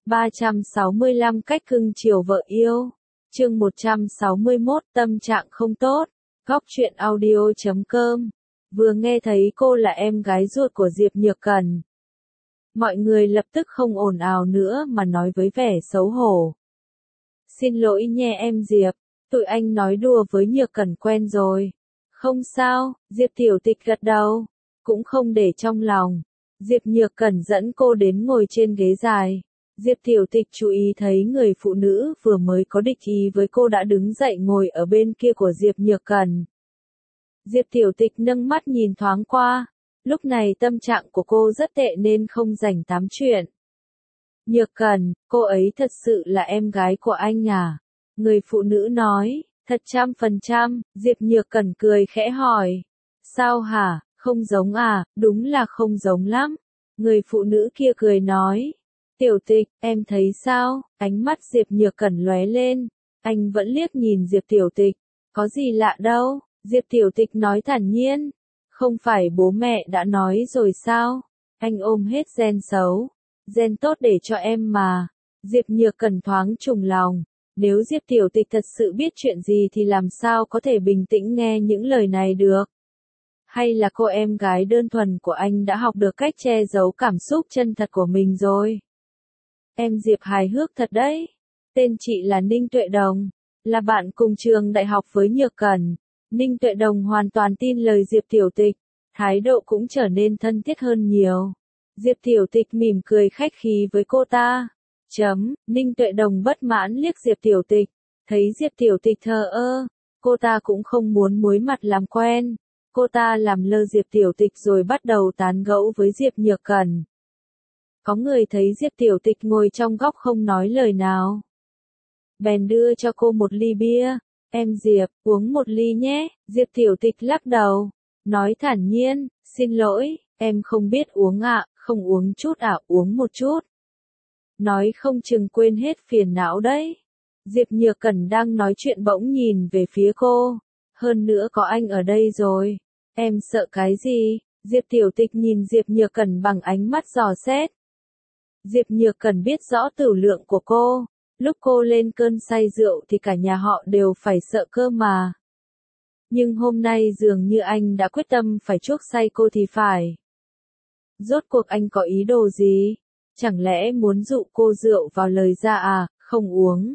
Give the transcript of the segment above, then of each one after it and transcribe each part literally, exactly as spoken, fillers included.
ba trăm sáu mươi lăm cách cưng chiều vợ yêu. Chương một trăm sáu mươi mốt tâm trạng không tốt. Góc truyện audio chấm com. Vừa nghe thấy cô là em gái ruột của Diệp Nhược Cần, mọi người lập tức không ồn ào nữa mà nói với vẻ xấu hổ. Xin lỗi nhé em Diệp, tụi anh nói đùa với Nhược Cần quen rồi. Không sao, Diệp Tiểu Tịch gật đầu, cũng không để trong lòng. Diệp Nhược Cần dẫn cô đến ngồi trên ghế dài. Diệp Tiểu Tịch chú ý thấy người phụ nữ vừa mới có địch ý với cô đã đứng dậy ngồi ở bên kia của Diệp Nhược Cần. Diệp Tiểu Tịch nâng mắt nhìn thoáng qua, lúc này tâm trạng của cô rất tệ nên không rảnh tám chuyện. Nhược Cần, cô ấy thật sự là em gái của anh à? Người phụ nữ nói, thật trăm phần trăm. Diệp Nhược Cần cười khẽ hỏi, sao hả, không giống à? Đúng là không giống lắm. Người phụ nữ kia cười nói, Tiểu Tịch, em thấy sao? Ánh mắt Diệp Nhược Cần lóe lên, anh vẫn liếc nhìn Diệp Tiểu Tịch, có gì lạ đâu. Diệp Tiểu Tịch nói thản nhiên, không phải bố mẹ đã nói rồi sao? Anh ôm hết gen xấu, gen tốt để cho em mà. Diệp Nhược Cần thoáng trùng lòng, nếu Diệp Tiểu Tịch thật sự biết chuyện gì thì làm sao có thể bình tĩnh nghe những lời này được? Hay là cô em gái đơn thuần của anh đã học được cách che giấu cảm xúc chân thật của mình rồi? Em Diệp hài hước thật đấy. Tên chị là Ninh Tuệ Đồng, là bạn cùng trường đại học với Nhược Cần. Ninh Tuệ Đồng hoàn toàn tin lời Diệp Tiểu Tịch, thái độ cũng trở nên thân thiết hơn nhiều. Diệp Tiểu Tịch mỉm cười khách khí với cô ta. Chấm, Ninh Tuệ Đồng bất mãn liếc Diệp Tiểu Tịch, thấy Diệp Tiểu Tịch thờ ơ, cô ta cũng không muốn muối mặt làm quen. Cô ta làm lơ Diệp Tiểu Tịch rồi bắt đầu tán gẫu với Diệp Nhược Cần. Có người thấy Diệp Tiểu Tịch ngồi trong góc không nói lời nào, bèn đưa cho cô một ly bia. Em Diệp, uống một ly nhé. Diệp Tiểu Tịch lắc đầu, nói thản nhiên, xin lỗi, em không biết uống ạ, không uống chút ạ, uống một chút. Nói không chừng quên hết phiền não đấy. Diệp Nhược Cần đang nói chuyện bỗng nhìn về phía cô, hơn nữa có anh ở đây rồi. Em sợ cái gì? Diệp Tiểu Tịch nhìn Diệp Nhược Cần bằng ánh mắt dò xét. Diệp Nhược Cần biết rõ tửu lượng của cô. Lúc cô lên cơn say rượu thì cả nhà họ đều phải sợ cơ mà. Nhưng hôm nay dường như anh đã quyết tâm phải chuốc say cô thì phải. Rốt cuộc anh có ý đồ gì? Chẳng lẽ muốn dụ cô rượu vào lời ra à, không uống?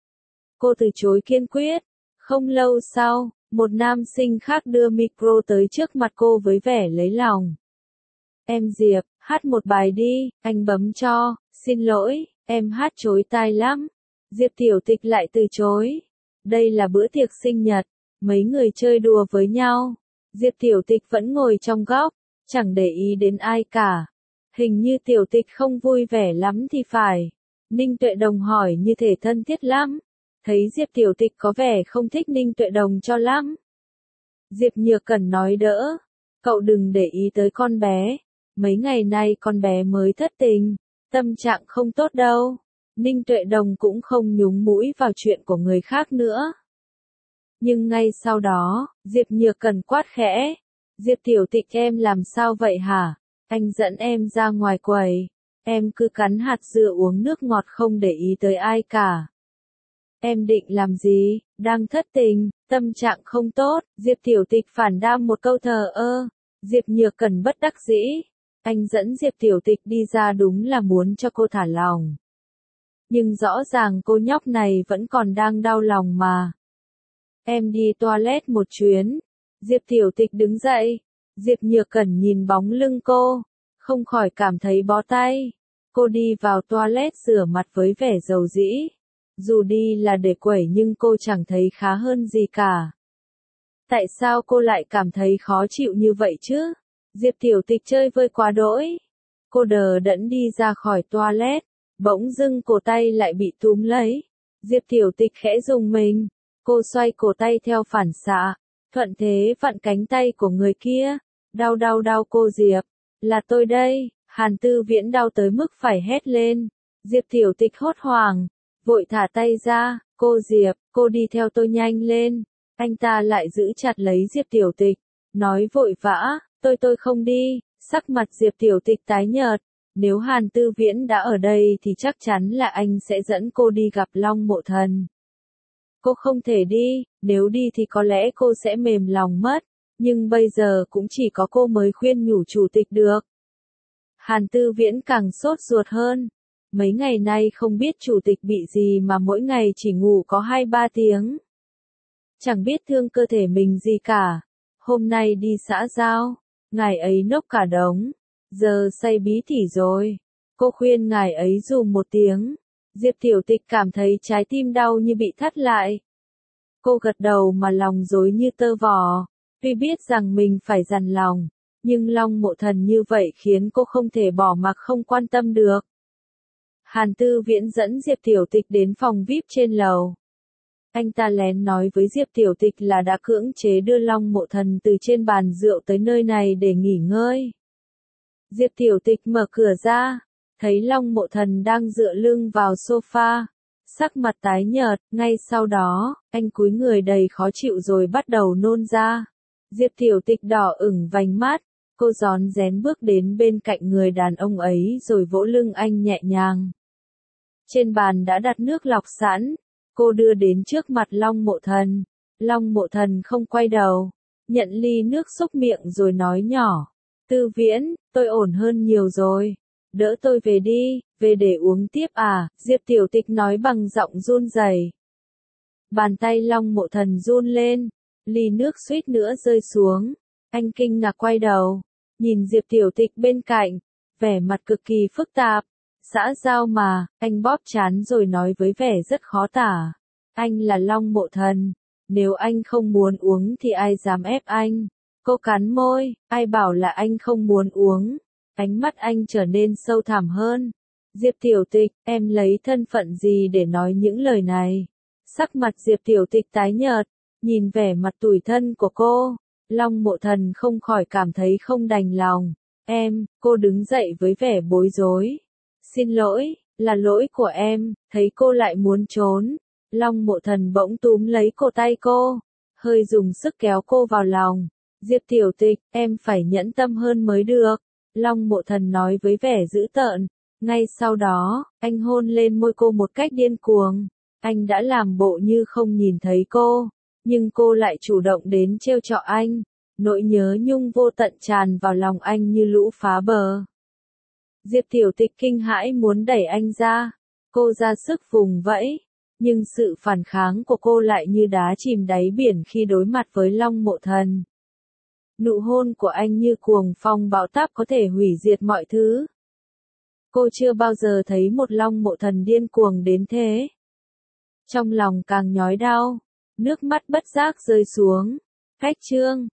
Cô từ chối kiên quyết. Không lâu sau, một nam sinh khác đưa micro tới trước mặt cô với vẻ lấy lòng. Em Diệp, hát một bài đi, anh bấm cho, xin lỗi. Em hát chối tai lắm. Diệp Tiểu Tịch lại từ chối. Đây là bữa tiệc sinh nhật, mấy người chơi đùa với nhau. Diệp Tiểu Tịch vẫn ngồi trong góc, chẳng để ý đến ai cả. Hình như Tiểu Tịch không vui vẻ lắm thì phải. Ninh Tuệ Đồng hỏi như thể thân thiết lắm. Thấy Diệp Tiểu Tịch có vẻ không thích Ninh Tuệ Đồng cho lắm. Diệp Nhược Cần nói đỡ, cậu đừng để ý tới con bé. Mấy ngày nay con bé mới thất tình, tâm trạng không tốt đâu. Ninh Tuệ Đồng cũng không nhúng mũi vào chuyện của người khác nữa. Nhưng ngay sau đó, Diệp Nhược Cần quát khẽ. Diệp Tiểu Tịch em làm sao vậy hả? Anh dẫn em ra ngoài quầy. Em cứ cắn hạt dưa uống nước ngọt không để ý tới ai cả. Em định làm gì? Đang thất tình, tâm trạng không tốt. Diệp Tiểu Tịch phản đam một câu thờ ơ. Diệp Nhược Cần bất đắc dĩ. Anh dẫn Diệp Tiểu Tịch đi ra đúng là muốn cho cô thả lòng. Nhưng rõ ràng cô nhóc này vẫn còn đang đau lòng mà. Em đi toilet một chuyến. Diệp Tiểu Tịch đứng dậy. Diệp Nhược Cần nhìn bóng lưng cô, không khỏi cảm thấy bó tay. Cô đi vào toilet rửa mặt với vẻ dầu dĩ. Dù đi là để quẩy nhưng cô chẳng thấy khá hơn gì cả. Tại sao cô lại cảm thấy khó chịu như vậy chứ? Diệp Tiểu Tịch chơi vơi quá đỗi. Cô đờ đẫn đi ra khỏi toilet, bỗng dưng cổ tay lại bị túm lấy. Diệp Tiểu Tịch khẽ rùng mình. Cô xoay cổ tay theo phản xạ, thuận thế vặn cánh tay của người kia. Đau đau đau cô Diệp, là tôi đây. Hàn Tư Viễn đau tới mức phải hét lên. Diệp Tiểu Tịch hốt hoảng, vội thả tay ra. Cô Diệp, cô đi theo tôi nhanh lên. Anh ta lại giữ chặt lấy Diệp Tiểu Tịch, nói vội vã. Tôi tôi không đi. Sắc mặt Diệp Tiểu Tịch tái nhợt, Nếu Hàn Tư Viễn đã ở đây thì chắc chắn là anh sẽ dẫn cô đi gặp Long Mộ Thần. Cô không thể đi, nếu đi thì có lẽ cô sẽ mềm lòng mất, nhưng bây giờ cũng chỉ có cô mới khuyên nhủ chủ tịch được. Hàn Tư Viễn càng sốt ruột hơn. Mấy ngày nay không biết chủ tịch bị gì mà mỗi ngày chỉ ngủ có hai ba tiếng. Chẳng biết thương cơ thể mình gì cả. Hôm nay đi xã giao, ngài ấy nốc cả đống, giờ say bí tỉ rồi. Cô khuyên ngài ấy dùm một tiếng. Diệp Tiểu Tịch cảm thấy trái tim đau như bị thắt lại. Cô gật đầu mà lòng rối như tơ vò. Tuy biết rằng mình phải dằn lòng, nhưng Long Mộ Thần như vậy khiến cô không thể bỏ mặc không quan tâm được. Hàn Tư Viễn dẫn Diệp Tiểu Tịch đến phòng vi ai pi trên lầu. Anh ta lén nói với Diệp Tiểu Tịch là đã cưỡng chế đưa Long Mộ Thần từ trên bàn rượu tới nơi này để nghỉ ngơi. Diệp Tiểu Tịch mở cửa ra, thấy Long Mộ Thần đang dựa lưng vào sofa, sắc mặt tái nhợt, ngay sau đó, anh cúi người đầy khó chịu rồi bắt đầu nôn ra. Diệp Tiểu Tịch đỏ ửng vành mắt, cô rón rén bước đến bên cạnh người đàn ông ấy rồi vỗ lưng anh nhẹ nhàng. Trên bàn đã đặt nước lọc sẵn, cô đưa đến trước mặt Long Mộ Thần. Long Mộ Thần không quay đầu, nhận ly nước xúc miệng rồi nói nhỏ, Tư Viễn, tôi ổn hơn nhiều rồi, đỡ tôi về đi, về để uống tiếp à, Diệp Tiểu Tịch nói bằng giọng run rẩy. Bàn tay Long Mộ Thần run lên, ly nước suýt nữa rơi xuống, anh kinh ngạc quay đầu, nhìn Diệp Tiểu Tịch bên cạnh, vẻ mặt cực kỳ phức tạp. Xã giao mà, anh bóp trán rồi nói với vẻ rất khó tả. Anh là Long Mộ Thần, nếu anh không muốn uống thì ai dám ép anh. Cô cắn môi, ai bảo là anh không muốn uống. Ánh mắt anh trở nên sâu thẳm hơn. Diệp Tiểu Tịch, em lấy thân phận gì để nói những lời này? Sắc mặt Diệp Tiểu Tịch tái nhợt, nhìn vẻ mặt tủi thân của cô. Long Mộ Thần không khỏi cảm thấy không đành lòng. Em, cô đứng dậy với vẻ bối rối. Xin lỗi, là lỗi của em, thấy cô lại muốn trốn. Long Mộ Thần bỗng túm lấy cổ tay cô, hơi dùng sức kéo cô vào lòng. Diệp Tiểu Tịch, em phải nhẫn tâm hơn mới được. Long Mộ Thần nói với vẻ dữ tợn. Ngay sau đó, anh hôn lên môi cô một cách điên cuồng. Anh đã làm bộ như không nhìn thấy cô, nhưng cô lại chủ động đến trêu chọc anh. Nỗi nhớ nhung vô tận tràn vào lòng anh như lũ phá bờ. Diệp Tiểu Tịch kinh hãi muốn đẩy anh ra, cô ra sức vùng vẫy, nhưng sự phản kháng của cô lại như đá chìm đáy biển khi đối mặt với Long Mộ Thần. Nụ hôn của anh như cuồng phong bão táp có thể hủy diệt mọi thứ. Cô chưa bao giờ thấy một Long Mộ Thần điên cuồng đến thế. Trong lòng càng nhói đau, nước mắt bất giác rơi xuống. Cách chương